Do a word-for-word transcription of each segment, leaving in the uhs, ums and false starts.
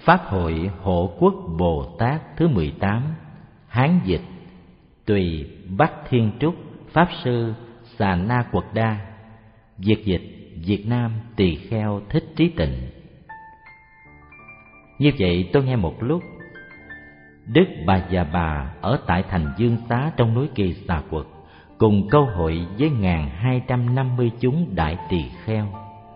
Pháp hội Hộ Quốc Bồ Tát thứ mười tám, Hán dịch, Tùy Bắc Thiên Trúc, Pháp Sư Xà Na Quật Đa. Việt dịch Việt Nam Tỳ Kheo Thích Trí Tịnh. Như vậy tôi nghe một lúc, Đức Bà Già Bà ở tại thành Dương Xá trong núi Kỳ Xà Quật cùng câu hội với ngàn hai trăm năm mươi chúng đại tỳ kheo.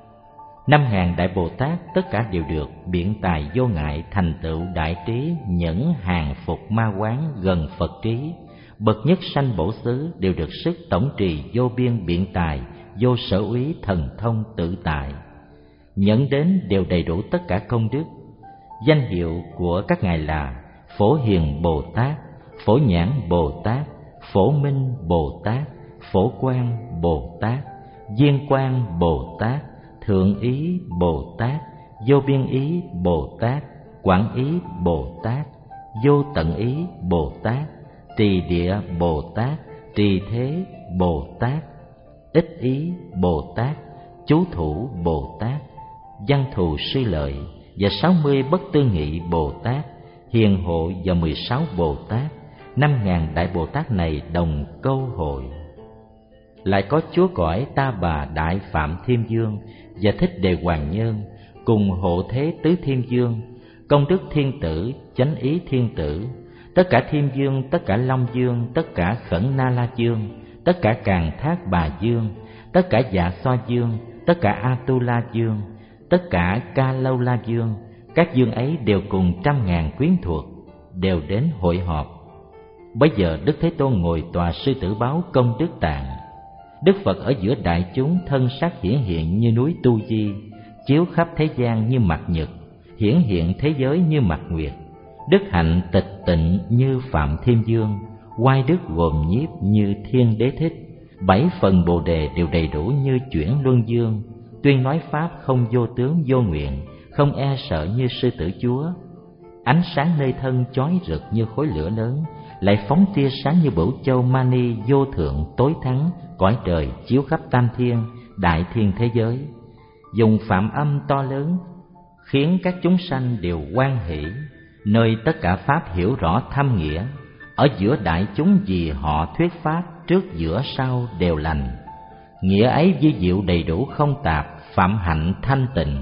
Năm ngàn đại Bồ Tát tất cả đều được biện tài vô ngại thành tựu đại trí, nhẫn hàng phục ma quán gần Phật trí. Bậc nhất sanh bổ xứ đều được sức tổng trì vô biên biện tài, vô sở úy thần thông tự tại. Nhẫn đến đều đầy đủ tất cả công đức. Danh hiệu của các ngài là Phổ Hiền Bồ Tát, Phổ Nhãn Bồ Tát, Phổ Minh Bồ Tát, Phổ Quang Bồ Tát, Viên Quang Bồ Tát, Thượng Ý Bồ Tát, Vô Biên Ý Bồ Tát, Quảng Ý Bồ Tát, Vô Tận Ý Bồ Tát, Trì Địa Bồ Tát, Trì Thế Bồ Tát, Ích Ý Bồ Tát, Chú Thủ Bồ Tát, Văn Thù Sư Lợi và sáu mươi Bất Tư Nghị Bồ Tát, Hiền Hộ và mười sáu Bồ Tát. Năm ngàn đại Bồ Tát này đồng câu hội. Lại có Chúa Cõi Ta Bà Đại Phạm Thiên Dương và Thích Đề Hoàng Nhân cùng hộ thế Tứ Thiên Dương, Công Đức Thiên Tử, Chánh Ý Thiên Tử, tất cả Thiên Dương, tất cả Long Dương, tất cả Khẩn Na La Dương, tất cả Càn Thác Bà Dương, tất cả Dạ Xoa Dương, tất cả Atula Dương, tất cả Ca Lâu La Dương. Các dương ấy đều cùng trăm ngàn quyến thuộc, đều đến hội họp. Bấy giờ Đức Thế Tôn ngồi tòa sư tử báo công đức tạng. Đức Phật ở giữa đại chúng, thân sắc hiển hiện như núi Tu Di, chiếu khắp thế gian như mặt nhật, hiển hiện thế giới như mặt nguyệt. Đức hạnh tịch tịnh như Phạm Thiên Dương, oai đức gồm nhiếp như Thiên Đế Thích. Bảy phần Bồ Đề đều đầy đủ như chuyển luân dương, tuyên nói pháp không vô tướng vô nguyện, không e sợ như sư tử chúa. Ánh sáng nơi thân chói rực như khối lửa lớn, lại phóng tia sáng như bửu châu mani vô thượng tối thắng, cõi trời chiếu khắp tam thiên, đại thiên thế giới. Dùng phạm âm to lớn, khiến các chúng sanh đều hoan hỷ, nơi tất cả pháp hiểu rõ thâm nghĩa. Ở giữa đại chúng vì họ thuyết pháp, trước giữa sau đều lành. Nghĩa ấy vi diệu đầy đủ không tạp, phạm hạnh thanh tịnh.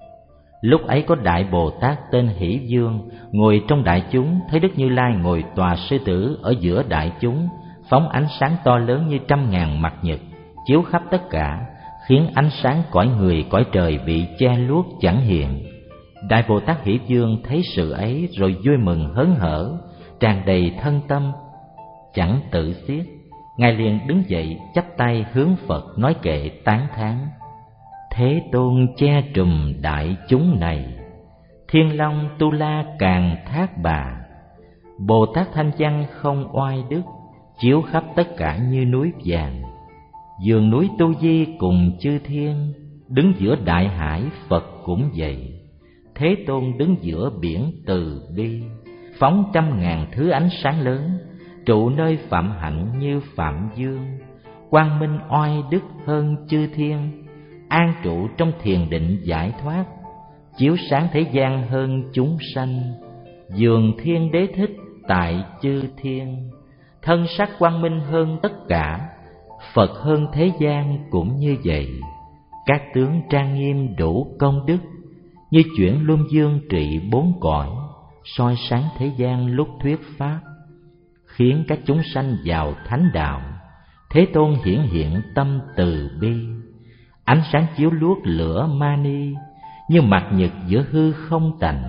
Lúc ấy có đại Bồ Tát tên Hỷ Dương ngồi trong đại chúng, thấy Đức Như Lai ngồi tòa sư tử ở giữa đại chúng, phóng ánh sáng to lớn như trăm ngàn mặt nhật, chiếu khắp tất cả, khiến ánh sáng cõi người cõi trời bị che luốt chẳng hiện. Đại Bồ Tát Hỷ Dương thấy sự ấy rồi vui mừng hớn hở, tràn đầy thân tâm chẳng tự xiết. Ngài liền đứng dậy chắp tay hướng Phật nói kệ tán thán: Thế Tôn che trùm đại chúng này, Thiên Long Tu La Càn Thác Bà, Bồ Tát Thanh Văn không oai đức, chiếu khắp tất cả như núi vàng. Vườn núi Tu Di cùng chư thiên, đứng giữa đại hải Phật cũng vậy. Thế Tôn đứng giữa biển từ bi, phóng trăm ngàn thứ ánh sáng lớn, trụ nơi phạm hạnh như Phạm Dương. Quang minh oai đức hơn chư thiên, an trụ trong thiền định giải thoát, chiếu sáng thế gian hơn chúng sanh. Dường Thiên Đế Thích tại chư thiên, thân sắc quang minh hơn tất cả. Phật hơn thế gian cũng như vậy, các tướng trang nghiêm đủ công đức, như chuyển luân dương trị bốn cõi, soi sáng thế gian lúc thuyết pháp, khiến các chúng sanh vào thánh đạo. Thế Tôn hiển hiện tâm từ bi, ánh sáng chiếu luốt lửa mani, như mặt nhật giữa hư không tành.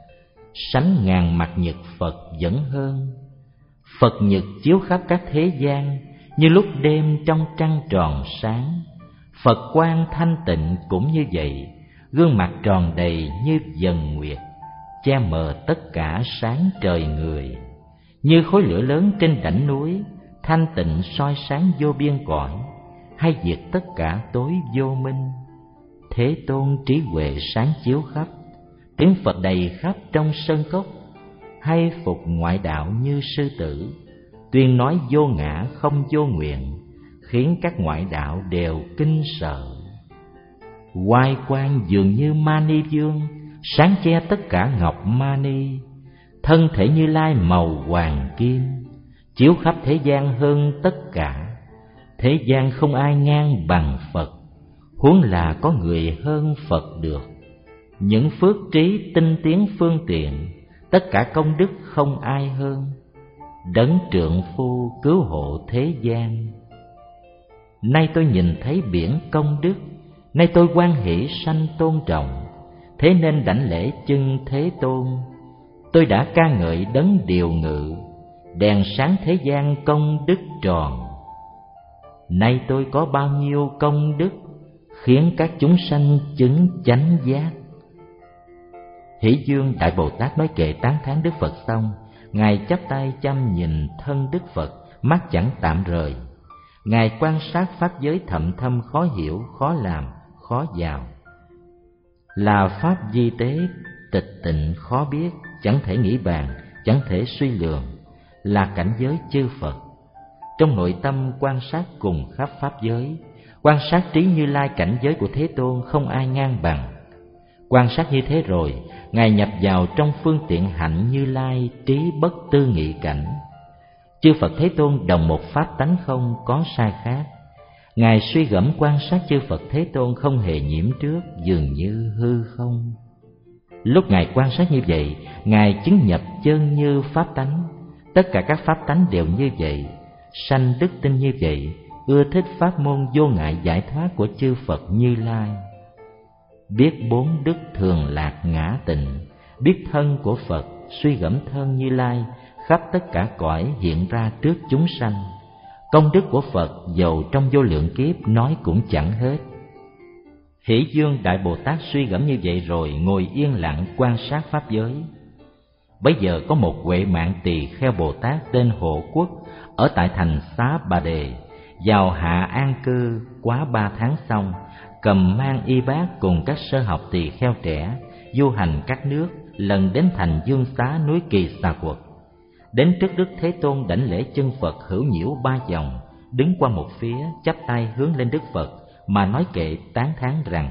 Sánh ngàn mặt nhật Phật vẫn hơn, Phật nhật chiếu khắp các thế gian, như lúc đêm trong trăng tròn sáng. Phật quang thanh tịnh cũng như vậy, gương mặt tròn đầy như dần nguyệt, che mờ tất cả sáng trời người. Như khối lửa lớn trên đỉnh núi, thanh tịnh soi sáng vô biên cõi, hay diệt tất cả tối vô minh. Thế Tôn trí huệ sáng chiếu khắp, tiếng Phật đầy khắp trong sơn cốc, hay phục ngoại đạo như sư tử, tuyên nói vô ngã không vô nguyện, khiến các ngoại đạo đều kinh sợ. Oai quang dường như Mani Vương, sáng che tất cả ngọc mani. Thân thể Như Lai màu hoàng kim, chiếu khắp thế gian hơn tất cả. Thế gian không ai ngang bằng Phật, huống là có người hơn Phật được. Những phước trí tinh tiến phương tiện, tất cả công đức không ai hơn. Đấng trượng phu cứu hộ thế gian. Nay tôi nhìn thấy biển công đức, nay tôi hoan hỷ sanh tôn trọng. Thế nên đảnh lễ chân Thế Tôn. Tôi đã ca ngợi đấng điều ngự, đèn sáng thế gian công đức tròn. Nay tôi có bao nhiêu công đức, khiến các chúng sanh chứng chánh giác. Hỷ Dương Đại Bồ Tát nói kệ tán thán Đức Phật xong, Ngài chắp tay chăm nhìn thân Đức Phật, mắt chẳng tạm rời. Ngài quan sát pháp giới thậm thâm khó hiểu, khó làm, khó vào. Là pháp di tế, tịch tịnh khó biết, chẳng thể nghĩ bàn, chẳng thể suy lường. Là cảnh giới chư Phật. Trong nội tâm quan sát cùng khắp pháp giới, quan sát trí Như Lai cảnh giới của Thế Tôn không ai ngang bằng. Quan sát như thế rồi, Ngài nhập vào trong phương tiện hạnh Như Lai trí bất tư nghị cảnh. Chư Phật Thế Tôn đồng một pháp tánh không có sai khác. Ngài suy gẫm quan sát chư Phật Thế Tôn không hề nhiễm trước, dường như hư không. Lúc Ngài quan sát như vậy, Ngài chứng nhập chân như pháp tánh. Tất cả các pháp tánh đều như vậy, sanh đức tin như vậy, ưa thích pháp môn vô ngại giải thoát của chư Phật Như Lai. Biết bốn đức thường lạc ngã tịnh, biết thân của Phật, suy gẫm thân Như Lai khắp tất cả cõi hiện ra trước chúng sanh. Công đức của Phật dầu trong vô lượng kiếp nói cũng chẳng hết. Hỷ Dương Đại Bồ Tát suy gẫm như vậy rồi ngồi yên lặng quan sát pháp giới. Bấy giờ có một Huệ Mạng Tỳ Kheo Bồ Tát tên Hộ Quốc ở tại thành Xá Bà Đề, vào hạ an cư quá ba tháng xong, cầm mang y bát cùng các sơ học tỳ kheo trẻ du hành các nước, lần đến thành Dương Xá núi Kỳ Xà Quật. Đến trước Đức Thế Tôn đảnh lễ chân Phật hữu nhiễu ba vòng, đứng qua một phía chắp tay hướng lên Đức Phật mà nói kệ tán thán rằng: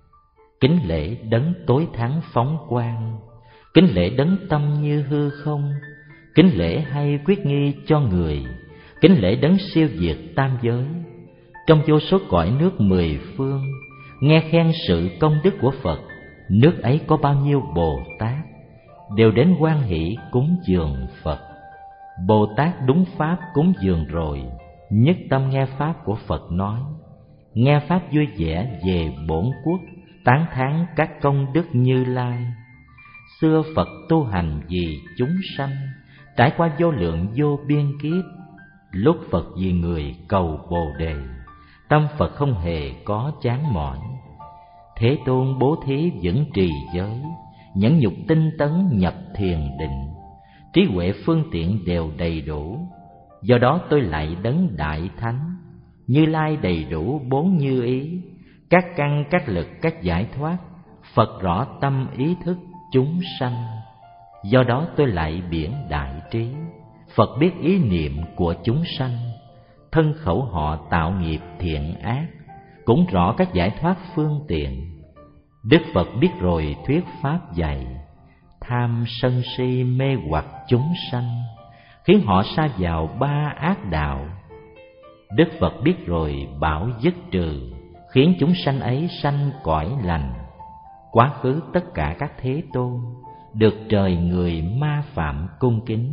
kính lễ đấng tối thắng phóng quang, kính lễ đấng tâm như hư không, kính lễ hay quyết nghi cho người, kính lễ đấng siêu diệt tam giới. Trong vô số cõi nước mười phương, nghe khen sự công đức của Phật, nước ấy có bao nhiêu Bồ Tát đều đến hoan hỷ cúng dường Phật. Bồ Tát đúng pháp cúng dường rồi, nhất tâm nghe pháp của Phật nói, nghe pháp vui vẻ về bổn quốc, tán thán các công đức Như Lai. Xưa Phật tu hành vì chúng sanh, trải qua vô lượng vô biên kiếp. Lúc Phật vì người cầu Bồ Đề, tâm Phật không hề có chán mỏi. Thế Tôn bố thí vững trì giới, nhẫn nhục tinh tấn nhập thiền định, trí huệ phương tiện đều đầy đủ. Do đó tôi lại đấng đại thánh, Như Lai đầy đủ bốn như ý, các căn các lực các giải thoát, Phật rõ tâm ý thức chúng sanh. Do đó tôi lại biển đại trí, Phật biết ý niệm của chúng sanh. Thân khẩu họ tạo nghiệp thiện ác, cũng rõ các giải thoát phương tiện. Đức Phật biết rồi thuyết pháp dạy, tham sân si mê hoặc chúng sanh, khiến họ sa vào ba ác đạo. Đức Phật biết rồi bảo dứt trừ, khiến chúng sanh ấy sanh cõi lành. Quá khứ tất cả các thế tôn được trời người ma phạm cung kính.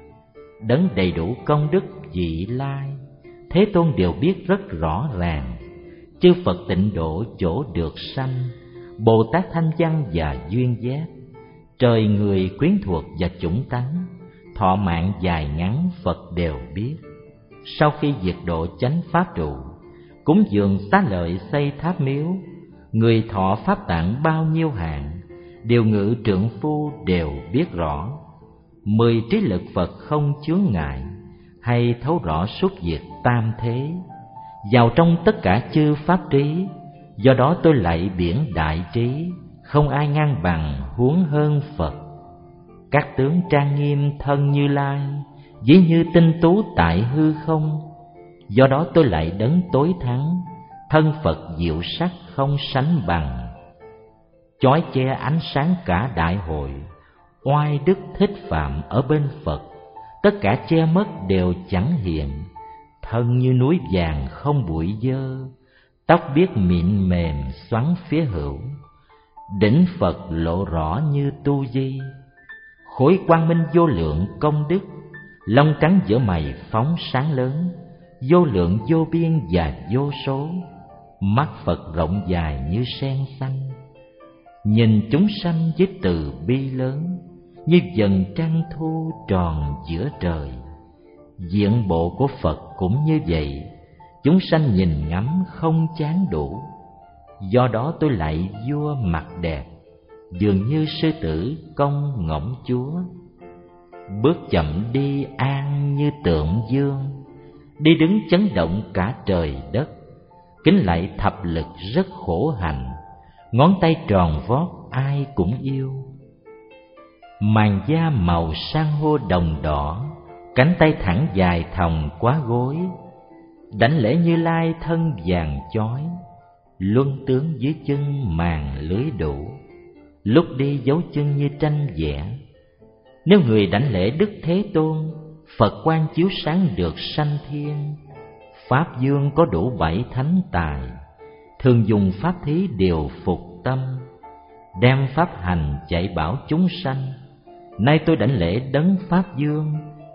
Đấng đầy đủ công đức vị lai, Thế Tôn đều biết rất rõ ràng. Chư Phật tịnh độ chỗ được sanh, Bồ Tát thanh văn và duyên giác, trời người quyến thuộc và chủng tánh, thọ mạng dài ngắn Phật đều biết. Sau khi diệt độ chánh pháp trụ, cúng dường xá lợi xây tháp miếu, người thọ pháp tạng bao nhiêu hạng, điều ngự trượng phu đều biết rõ. Mười trí lực Phật không chướng ngại, hay thấu rõ suốt diệt tam thế, vào trong tất cả chư pháp trí. Do đó tôi lạy biển đại trí, không ai ngang bằng huống hơn Phật. Các tướng trang nghiêm thân Như Lai, ví như tinh tú tại hư không. Do đó tôi lạy đấng tối thắng, thân Phật diệu sắc không sánh bằng. chói che ánh sáng cả đại hội. Oai đức thích phạm ở bên Phật, tất cả che mất đều chẳng hiện. Thân như núi vàng không bụi dơ, tóc biết mịn mềm xoắn phía hữu. Đỉnh Phật lộ rõ như tu di, khối quang minh vô lượng công đức. Lông trắng giữa mày phóng sáng lớn, vô lượng vô biên và vô số. Mắt Phật rộng dài như sen xanh, nhìn chúng sanh với từ bi lớn. Như dần trăng thu tròn giữa trời, diện bộ của Phật cũng như vậy. Chúng sanh nhìn ngắm không chán đủ. Do đó tôi lạy vua mặt đẹp, dường như sư tử công ngỗng chúa. Bước chậm đi an như tượng dương, đi đứng chấn động cả trời đất. Kính lạy thập lực rất khổ hạnh, ngón tay tròn vót ai cũng yêu. Màn da màu san hô đồng đỏ, cánh tay thẳng dài thòng quá gối. Đảnh lễ Như Lai thân vàng chói, luân tướng dưới chân màn lưới đủ. Lúc đi dấu chân như tranh vẽ. Nếu người đảnh lễ Đức Thế Tôn, Phật quang chiếu sáng được sanh thiên. Pháp dương có đủ bảy thánh tài, thường dùng pháp thí đều phục tâm. Đem pháp hành dạy bảo chúng sanh, nay tôi đảnh lễ đấng Pháp Dương.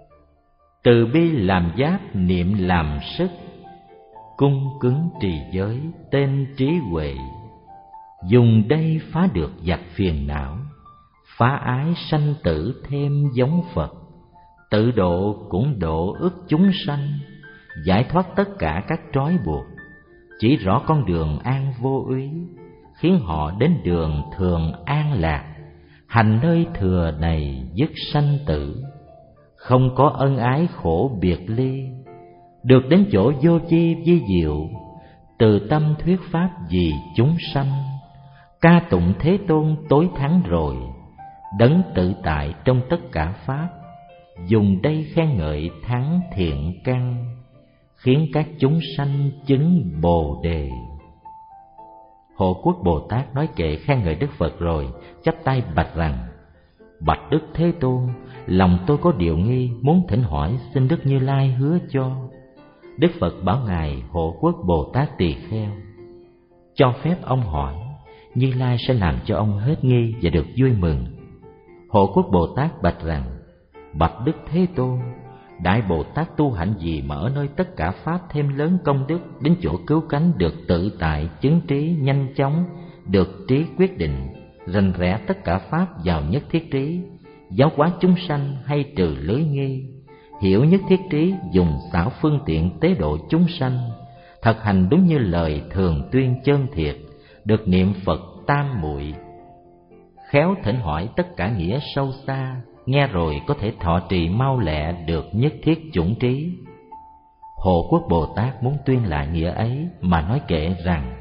Từ bi làm giáp niệm làm sức, cung cứng trì giới tên trí huệ. Dùng đây phá được giặc phiền não, phá ái sanh tử thêm giống Phật. Tự độ cũng độ ức chúng sanh, giải thoát tất cả các trói buộc. Chỉ rõ con đường an vô úy, khiến họ đến đường thường an lạc. Hành nơi thừa này dứt sanh tử, không có ân ái khổ biệt ly. Được đến chỗ vô chi vi diệu, từ tâm thuyết pháp vì chúng sanh. Ca tụng Thế Tôn tối thắng rồi, đấng tự tại trong tất cả pháp. Dùng đây khen ngợi thắng thiện căn, khiến các chúng sanh chứng Bồ Đề. Hộ Quốc Bồ Tát nói kệ khen ngợi Đức Phật rồi, chắp tay bạch rằng: Bạch Đức Thế Tôn, lòng tôi có điều nghi, muốn thỉnh hỏi, xin Đức Như Lai hứa cho. Đức Phật bảo ngài Hộ Quốc Bồ Tát tỳ kheo: Cho phép ông hỏi, Như Lai sẽ làm cho ông hết nghi và được vui mừng. Hộ Quốc Bồ Tát bạch rằng: Bạch Đức Thế Tôn, Đại Bồ Tát tu hạnh gì mà ở nơi tất cả pháp thêm lớn công đức, đến chỗ cứu cánh được tự tại, chứng trí nhanh chóng, được trí quyết định, rành rẽ tất cả pháp vào nhất thiết trí, giáo hóa chúng sanh hay trừ lưới nghi, hiểu nhất thiết trí, dùng xảo phương tiện tế độ chúng sanh, thật hành đúng như lời thường tuyên chân thiệt, được niệm Phật tam muội, khéo thỉnh hỏi tất cả nghĩa sâu xa, nghe rồi có thể thọ trì mau lẹ được nhất thiết chủng trí. Hộ Quốc Bồ Tát muốn tuyên lại nghĩa ấy mà nói kệ rằng: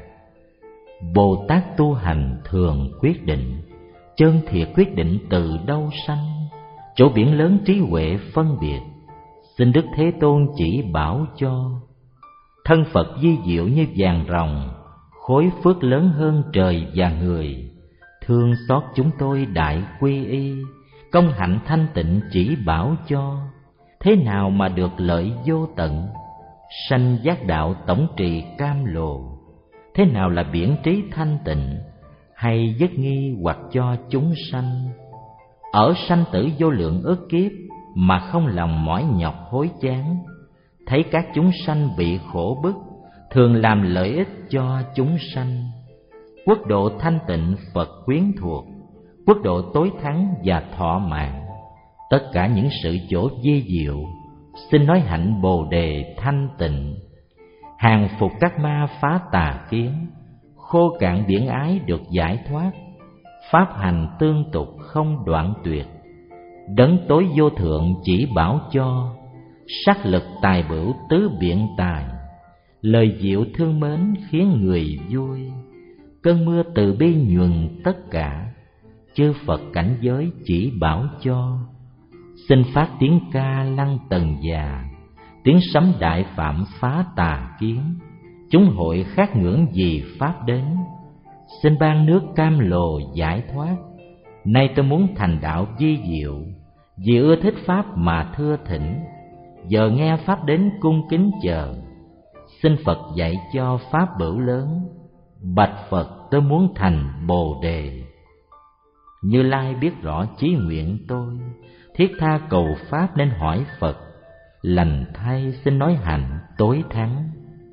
Bồ Tát tu hành thường quyết định, chân thiệt quyết định từ đâu sanh, chỗ biển lớn trí huệ phân biệt, xin Đức Thế Tôn chỉ bảo cho. Thân Phật vi diệu như vàng ròng, khối phước lớn hơn trời và người, thương xót chúng tôi đại quy y, công hạnh thanh tịnh chỉ bảo cho. Thế nào mà được lợi vô tận, sanh giác đạo tổng trì cam lồ. Thế nào là biển trí thanh tịnh, hay dứt nghi hoặc cho chúng sanh. Ở sanh tử vô lượng ức kiếp, mà không lòng mỏi nhọc hối chán. Thấy các chúng sanh bị khổ bức, thường làm lợi ích cho chúng sanh. Quốc độ thanh tịnh Phật quyến thuộc, quốc độ tối thắng và thọ mạng. Tất cả những sự chỗ vi diệu, xin nói hạnh Bồ Đề thanh tịnh. Hàng phục các ma phá tà kiến, khô cạn biển ái được giải thoát. Pháp hành tương tục không đoạn tuyệt, đấng tối vô thượng chỉ bảo cho. Sắc lực tài bửu tứ biện tài, lời diệu thương mến khiến người vui. Cơn mưa từ bi nhuần tất cả, chư Phật cảnh giới chỉ bảo cho. Xin phát tiếng ca lăng tần già, tiếng sấm đại phạm phá tà kiến. Chúng hội khát ngưỡng vì pháp đến, xin ban nước cam lồ giải thoát. Nay tôi muốn thành đạo vi diệu, vì ưa thích pháp mà thưa thỉnh. Giờ nghe pháp đến cung kính chờ, xin Phật dạy cho pháp bửu lớn. Bạch Phật tôi muốn thành Bồ Đề. Như Lai biết rõ chí nguyện tôi, thiết tha cầu pháp nên hỏi Phật. Lành thay xin nói hạnh tối thắng.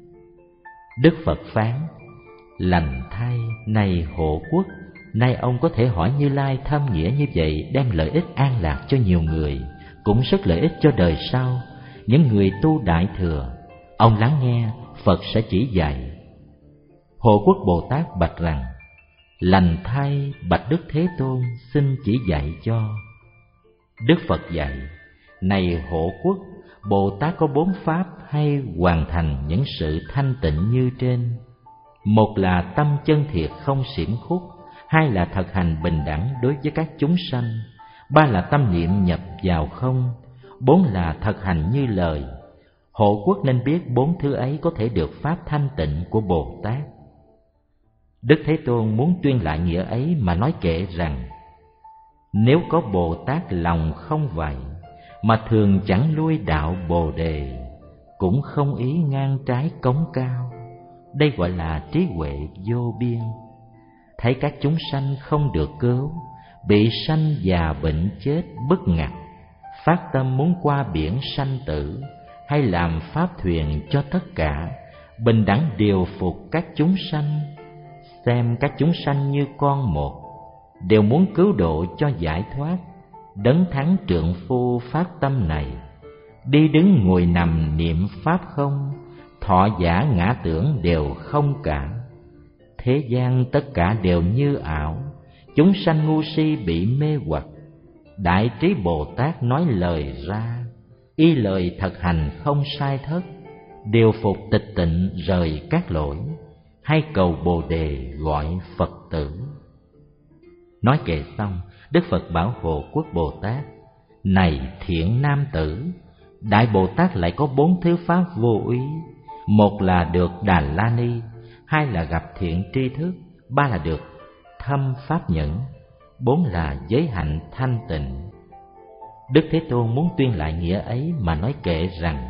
Đức Phật phán: lành thay, này hộ quốc, nay ông có thể hỏi Như Lai thâm nghĩa như vậy, đem lợi ích an lạc cho nhiều người, cũng rất lợi ích cho đời sau, những người tu đại thừa. Ông lắng nghe, Phật sẽ chỉ dạy. Hộ quốc Bồ Tát bạch rằng: lành thay, bạch Đức Thế Tôn, xin chỉ dạy cho. Đức Phật dạy: này hộ quốc, Bồ Tát có bốn pháp hay hoàn thành những sự thanh tịnh như trên. Một là tâm chân thiệt không xiển khúc, hai là thực hành bình đẳng đối với các chúng sanh, ba là tâm niệm nhập vào không, bốn là thực hành như lời. Hộ quốc nên biết bốn thứ ấy có thể được pháp thanh tịnh của Bồ Tát. Đức Thế Tôn muốn tuyên lại nghĩa ấy mà nói kệ rằng: nếu có Bồ Tát lòng không vậy, mà thường chẳng lui đạo Bồ Đề, cũng không ý ngang trái cống cao. Đây gọi là trí huệ vô biên. Thấy các chúng sanh không được cứu, bị sanh già bệnh chết bức ngặt, phát tâm muốn qua biển sanh tử, hay làm pháp thuyền cho tất cả, bình đẳng điều phục các chúng sanh. Xem các chúng sanh như con một, đều muốn cứu độ cho giải thoát. Đấng thắng trượng phu phát tâm này, đi đứng ngồi nằm niệm pháp không, thọ giả ngã tưởng đều không cả. Thế gian tất cả đều như ảo, chúng sanh ngu si bị mê hoặc. Đại trí Bồ Tát nói lời ra, y lời thực hành không sai thất, điều phục tịch tịnh rời các lỗi, hay cầu Bồ Đề gọi Phật tử. Nói kệ xong, Đức Phật bảo hộ quốc Bồ Tát: này thiện nam tử, Đại Bồ Tát lại có bốn thứ pháp vô úy. Một là được Đà La Ni, hai là gặp thiện tri thức, ba là được thâm pháp nhẫn, bốn là giới hạnh thanh tịnh. Đức Thế Tôn muốn tuyên lại nghĩa ấy mà nói kệ rằng: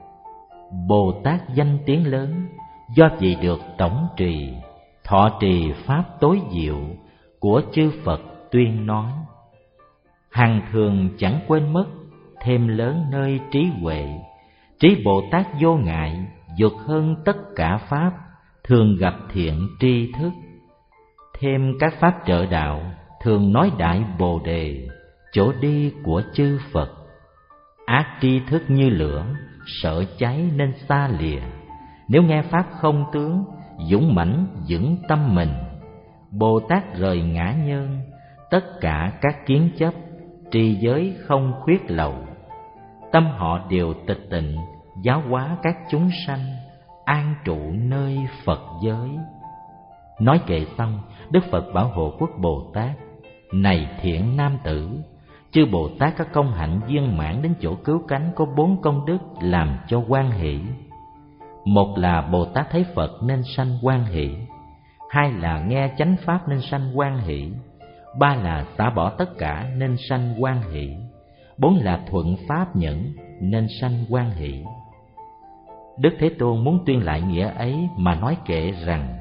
Bồ Tát danh tiếng lớn, do vì được tổng trì, thọ trì pháp tối diệu của chư Phật tuyên nói. Hằng thường chẳng quên mất, thêm lớn nơi trí huệ. Trí Bồ Tát vô ngại, vượt hơn tất cả pháp, thường gặp thiện tri thức. Thêm các pháp trợ đạo, thường nói đại Bồ Đề, chỗ đi của chư Phật. Ác tri thức như lửa, sợ cháy nên xa lìa. Nếu nghe pháp không tướng, dũng mãnh vững tâm mình. Bồ Tát rời ngã nhân, tất cả các kiến chấp, trì giới không khuyết lậu. Tâm họ đều tịch tịnh, giáo hóa các chúng sanh, an trụ nơi Phật giới. Nói kệ xong, Đức Phật bảo hộ quốc Bồ Tát: này thiện nam tử, chư Bồ Tát có công hạnh viên mãn đến chỗ cứu cánh có bốn công đức làm cho hoan hỷ. Một là Bồ Tát thấy Phật nên sanh hoan hỷ, hai là nghe chánh pháp nên sanh hoan hỷ, ba là xả bỏ tất cả nên sanh hoan hỷ, bốn là thuận pháp nhẫn nên sanh hoan hỷ. Đức Thế Tôn muốn tuyên lại nghĩa ấy mà nói kệ rằng: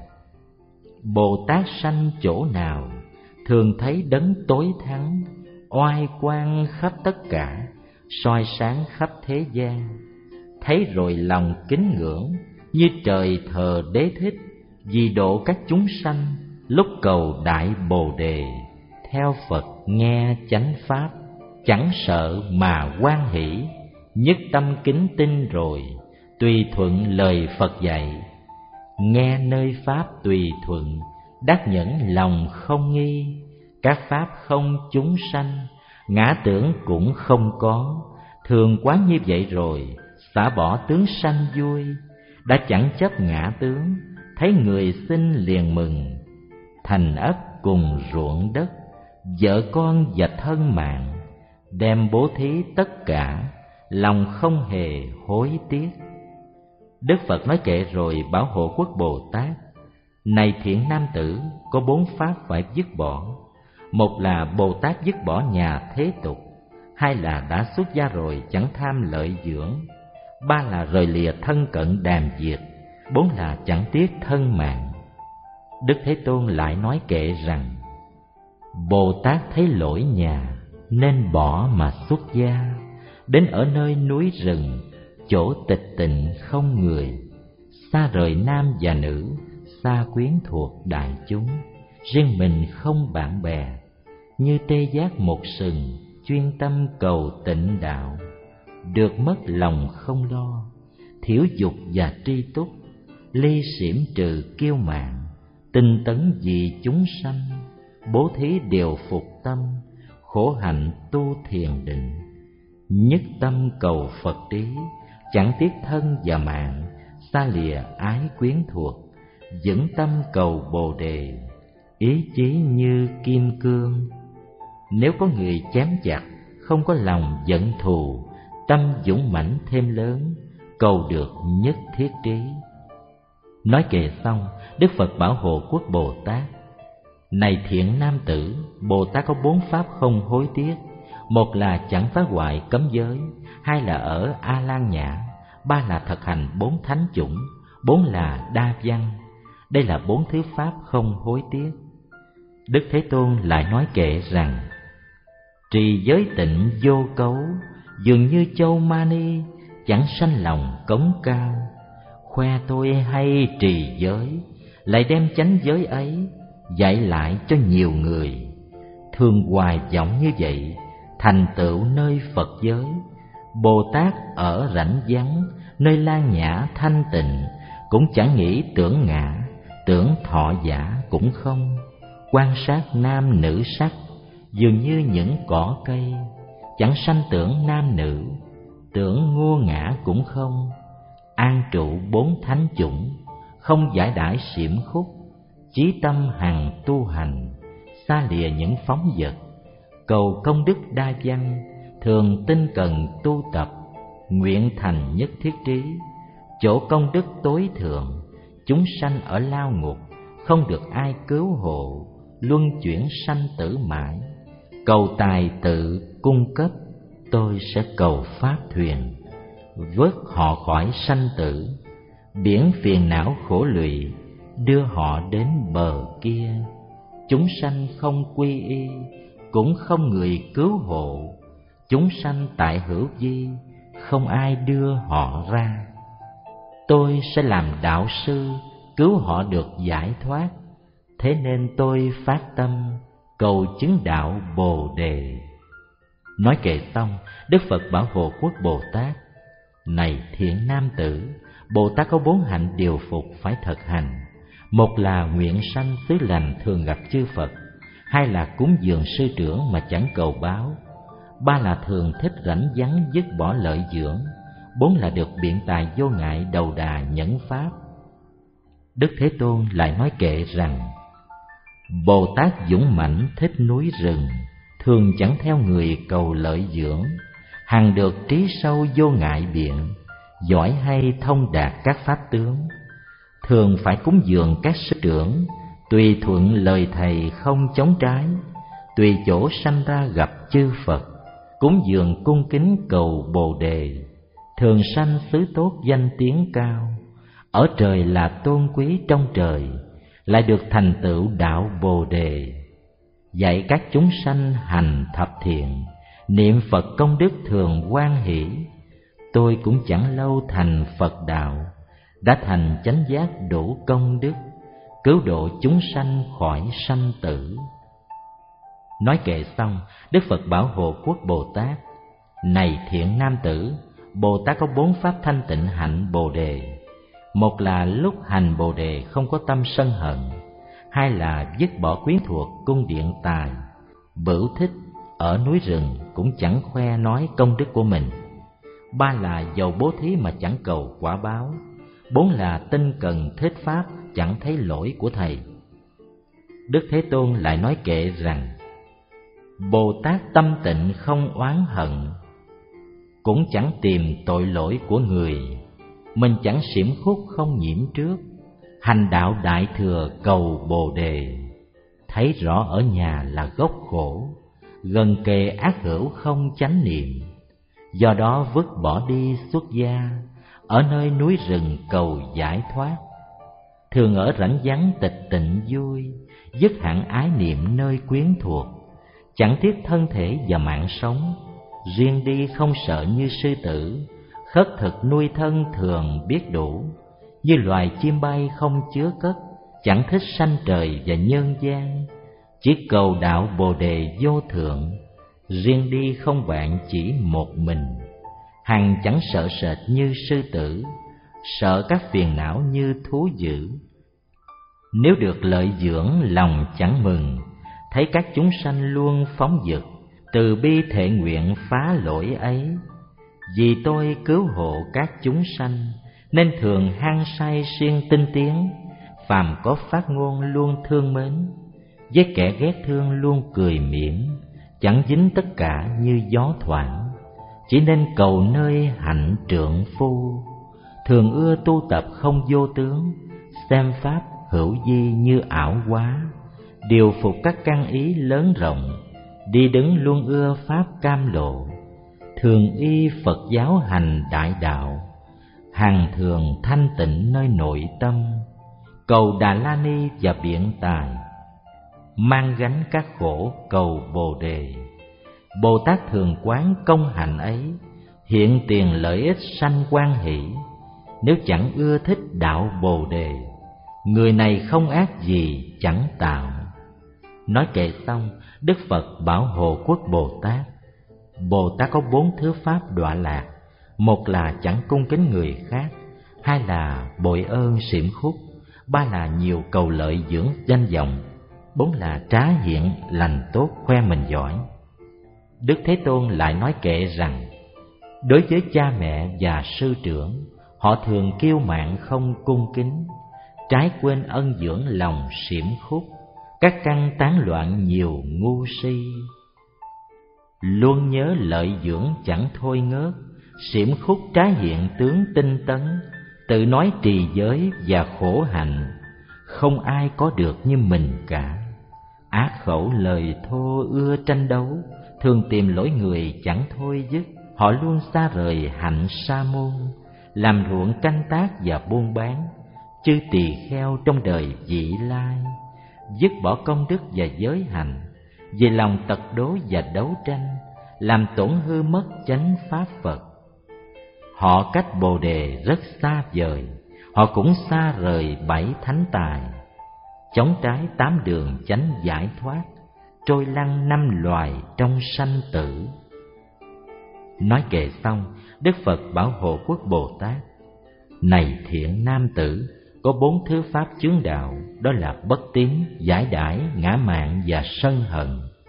Bồ Tát sanh chỗ nào, thường thấy đấng tối thắng, oai quang khắp tất cả, soi sáng khắp thế gian. Thấy rồi lòng kính ngưỡng, như trời thờ Đế Thích, vì độ các chúng sanh, lúc cầu đại Bồ Đề. Theo Phật nghe chánh pháp, chẳng sợ mà hoan hỷ, nhất tâm kính tin rồi, tùy thuận lời Phật dạy. Nghe nơi pháp tùy thuận, đắc nhẫn lòng không nghi. Các pháp không chúng sanh, ngã tưởng cũng không có. Thường quán như vậy rồi, xả bỏ tướng sanh vui. Đã chẳng chấp ngã tướng, thấy người sinh liền mừng. Thành ấp cùng ruộng đất, vợ con và thân mạng, đem bố thí tất cả, lòng không hề hối tiếc. Đức Phật nói kệ rồi bảo hộ quốc Bồ Tát: Này thiện nam tử, có bốn pháp phải dứt bỏ. Một là Bồ Tát dứt bỏ nhà thế tục. Hai là đã xuất gia rồi chẳng tham lợi dưỡng. Ba là rời lìa thân cận đàm diệt. Bốn là chẳng tiếc thân mạng. Đức Thế Tôn lại nói kệ rằng: Bồ Tát thấy lỗi nhà nên bỏ mà xuất gia, đến ở nơi núi rừng, chỗ tịch tịnh không người, xa rời nam và nữ, xa quyến thuộc đại chúng, riêng mình không bạn bè, như tê giác một sừng, chuyên tâm cầu tịnh đạo, được mất lòng không lo, thiểu dục và tri túc, ly xỉm trừ kiêu mạn, tinh tấn vì chúng sanh, bố thí điều phục tâm, khổ hạnh tu thiền định, nhất tâm cầu Phật trí, chẳng tiếc thân và mạng, xa lìa ái quyến thuộc, vững tâm cầu Bồ đề, ý chí như kim cương. Nếu có người chém chặt, không có lòng giận thù, tâm dũng mãnh thêm lớn, cầu được nhất thiết trí. Nói kệ xong, Đức Phật bảo hộ quốc Bồ Tát: Này thiện nam tử, Bồ Tát có bốn pháp không hối tiếc. Một là chẳng phá hoại cấm giới, hai là ở A Lan Nhã, ba là thực hành bốn thánh chủng, bốn là đa văn. Đây là bốn thứ pháp không hối tiếc. Đức Thế Tôn lại nói kệ rằng: Trì giới tịnh vô cấu, dường như châu mani, chẳng sanh lòng cống cao. Khoe tôi hay trì giới, lại đem chánh giới ấy dạy lại cho nhiều người. Thường hoài vọng như vậy, thành tựu nơi Phật giới. Bồ Tát ở rảnh vắng, nơi lan nhã thanh tịnh, cũng chẳng nghĩ tưởng ngã, tưởng thọ giả cũng không. Quan sát nam nữ sắc, dường như những cỏ cây, chẳng sanh tưởng nam nữ, tưởng ngô ngã cũng không. An trụ bốn thánh chủng, không giải đãi xiểm khúc, chí tâm hằng tu hành, xa lìa những phóng vật, cầu công đức đa văn, thường tinh cần tu tập, nguyện thành nhất thiết trí. Chỗ công đức tối thượng, chúng sanh ở lao ngục, không được ai cứu hộ, luân chuyển sanh tử mãi. Cầu tài tự cung cấp, tôi sẽ cầu pháp thuyền, vớt họ khỏi sanh tử, biển phiền não khổ lụy, đưa họ đến bờ kia. Chúng sanh không quy y, cũng không người cứu hộ, chúng sanh tại hữu vi, không ai đưa họ ra. Tôi sẽ làm đạo sư, cứu họ được giải thoát. Thế nên tôi phát tâm cầu chứng đạo Bồ đề. Nói kệ xong, Đức Phật bảo hộ quốc Bồ Tát: Này thiện nam tử, Bồ Tát có bốn hạnh điều phục phải thực hành. Một là nguyện sanh xứ lành thường gặp chư Phật. Hai là cúng dường sư trưởng mà chẳng cầu báo. Ba là thường thích rảnh vắng dứt bỏ lợi dưỡng. Bốn là được biện tài vô ngại đầu đà nhẫn pháp. Đức Thế Tôn lại nói kệ rằng: Bồ Tát dũng mãnh thích núi rừng, thường chẳng theo người cầu lợi dưỡng, hằng được trí sâu vô ngại biện, giỏi hay thông đạt các pháp tướng. Thường phải cúng dường các sư trưởng, tùy thuận lời thầy không chống trái, tùy chỗ sanh ra gặp chư Phật, cúng dường cung kính cầu Bồ đề, thường sanh xứ tốt danh tiếng cao. Ở trời là tôn quý trong trời, lại được thành tựu đạo Bồ đề. Dạy các chúng sanh hành thập thiện, niệm Phật công đức thường hoan hỷ. Tôi cũng chẳng lâu thành Phật đạo, đã thành chánh giác đủ công đức, cứu độ chúng sanh khỏi sanh tử. Nói kệ xong, Đức Phật bảo hộ quốc Bồ Tát: Này thiện nam tử, Bồ Tát có bốn pháp thanh tịnh hạnh Bồ đề. Một là lúc hành Bồ đề không có tâm sân hận. Hai là dứt bỏ quyến thuộc cung điện tài, bửu thích ở núi rừng cũng chẳng khoe nói công đức của mình. Ba là dầu bố thí mà chẳng cầu quả báo. Bốn là tinh cần thuyết pháp, chẳng thấy lỗi của thầy. Đức Thế Tôn lại nói kệ rằng: Bồ Tát tâm tịnh không oán hận, cũng chẳng tìm tội lỗi của người. Mình chẳng xiểm khúc không nhiễm trước, hành đạo đại thừa cầu Bồ đề. Thấy rõ ở nhà là gốc khổ, gần kề ác hữu không chánh niệm. Do đó vứt bỏ đi xuất gia, ở nơi núi rừng cầu giải thoát. Thường ở rảnh vắng tịch tịnh vui, dứt hẳn ái niệm nơi quyến thuộc. Chẳng tiếc thân thể và mạng sống, riêng đi không sợ như sư tử. Khất thực nuôi thân thường biết đủ, như loài chim bay không chứa cất. Chẳng thích sanh trời và nhân gian, chỉ cầu đạo Bồ đề vô thượng. Riêng đi không bạn chỉ một mình, hằng chẳng sợ sệt như sư tử, sợ các phiền não như thú dữ. Nếu được lợi dưỡng lòng chẳng mừng, thấy các chúng sanh luôn phóng dật, từ bi thệ nguyện phá lỗi ấy. Vì tôi cứu hộ các chúng sanh, nên thường hăng say siêng tinh tiến. Phàm có phát ngôn luôn thương mến, với kẻ ghét thương luôn cười mỉm. Chẳng dính tất cả như gió thoảng, chỉ nên cầu nơi hạnh trượng phu. Thường ưa tu tập không vô tướng, xem pháp hữu vi như ảo quá. Điều phục các căn ý lớn rộng, đi đứng luôn ưa pháp cam lộ. Thường y Phật giáo hành đại đạo, hằng thường thanh tịnh nơi nội tâm. Cầu Đà La Ni và biện tài, mang gánh các khổ cầu Bồ đề. Bồ Tát thường quán công hạnh ấy, hiện tiền lợi ích sanh quan hỷ. Nếu chẳng ưa thích đạo Bồ đề, người này không ác gì chẳng tạo. Nói kệ xong, Đức Phật bảo Hộ Quốc Bồ Tát: Bồ Tát có bốn thứ pháp đọa lạc. Một là chẳng cung kính người khác, hai là bội ơn xỉm khúc, ba là nhiều cầu lợi dưỡng danh vọng, bốn là trá hiện lành tốt khoe mình giỏi. Đức Thế Tôn lại nói kệ rằng: đối với cha mẹ và sư trưởng, họ thường kiêu mạn không cung kính, trái quên ân dưỡng lòng xỉm khúc, các căn tán loạn nhiều ngu si. Luôn nhớ lợi dưỡng chẳng thôi ngớt, xỉm khúc trái hiện tướng tinh tấn. Tự nói trì giới và khổ hạnh, không ai có được như mình cả. Ác khẩu lời thô ưa tranh đấu, thường tìm lỗi người chẳng thôi dứt. Họ luôn xa rời hạnh sa môn, làm ruộng canh tác và buôn bán. Chư tỳ kheo trong đời vị lai, dứt bỏ công đức và giới hạnh, vì lòng tật đố và đấu tranh, làm tổn hư mất chánh pháp Phật. Họ cách Bồ đề rất xa vời, họ cũng xa rời bảy thánh tài. Chống trái tám đường chánh giải thoát, trôi lăn năm loài trong sanh tử. Nói kệ xong, Đức Phật bảo Hộ Quốc Bồ Tát: này thiện nam tử, có bốn thứ pháp chướng đạo, đó là bất tín, giải đãi, ngã mạn và sân hận.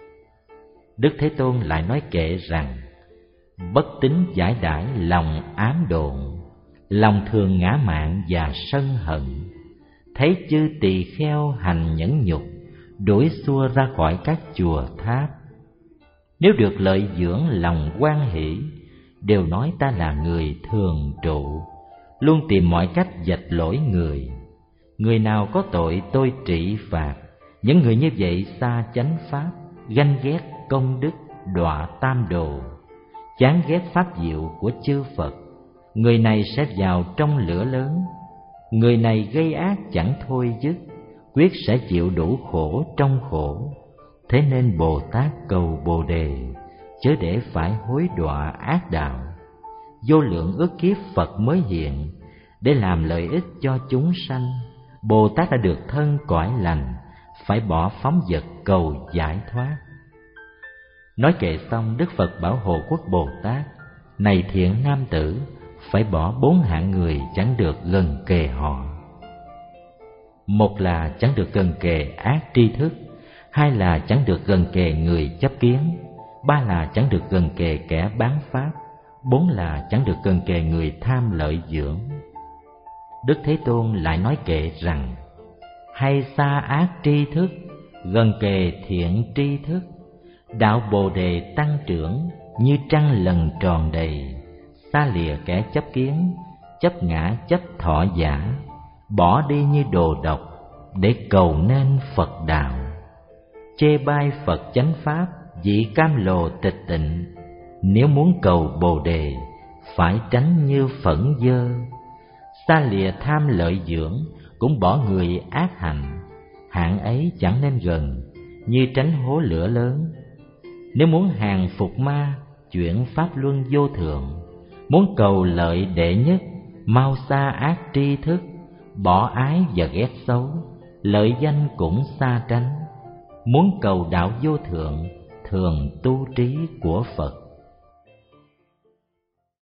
Đức Thế Tôn lại nói kệ rằng: bất tín giải đãi lòng ám độn, lòng thường ngã mạn và sân hận. Thấy chư tỳ kheo hành nhẫn nhục, đuổi xua ra khỏi các chùa tháp. Nếu được lợi dưỡng lòng hoan hỷ, đều nói ta là người thường trụ, luôn tìm mọi cách vạch lỗi người. Người nào có tội tôi trị phạt, những người như vậy xa chánh pháp, ganh ghét công đức, đọa tam đồ, chán ghét pháp diệu của chư Phật. Người này sẽ vào trong lửa lớn. Người này gây ác chẳng thôi dứt, quyết sẽ chịu đủ khổ trong khổ. Thế nên Bồ Tát cầu Bồ đề, chớ để phải hối đọa ác đạo. Vô lượng ức kiếp Phật mới hiện, để làm lợi ích cho chúng sanh. Bồ Tát đã được thân cõi lành, phải bỏ phóng vật cầu giải thoát. Nói kệ xong, Đức Phật bảo Hộ Quốc Bồ Tát: này thiện nam tử, phải bỏ bốn hạng người chẳng được gần kề họ. Một là chẳng được gần kề ác tri thức, hai là chẳng được gần kề người chấp kiến, ba là chẳng được gần kề kẻ bán pháp, bốn là chẳng được gần kề người tham lợi dưỡng. Đức Thế Tôn lại nói kệ rằng: hay xa ác tri thức, gần kề thiện tri thức. Đạo Bồ đề tăng trưởng, như trăng lần tròn đầy, xa lìa kẻ chấp kiến, chấp ngã chấp thọ giả. bỏ đi như đồ độc để cầu nên Phật đạo. Chê bai Phật chánh pháp, vị cam lồ tịch tịnh. Nếu muốn cầu Bồ đề, phải tránh như phẫn dơ. Xa lìa tham lợi dưỡng, cũng bỏ người ác hạnh. Hạng ấy chẳng nên gần, như tránh hố lửa lớn. Nếu muốn hàng phục ma, chuyển pháp luân vô thượng. Muốn cầu lợi đệ nhất, mau xa ác tri thức. Bỏ ái và ghét xấu, lợi danh cũng xa tránh. Muốn cầu đạo vô thượng, thường tu trí của Phật.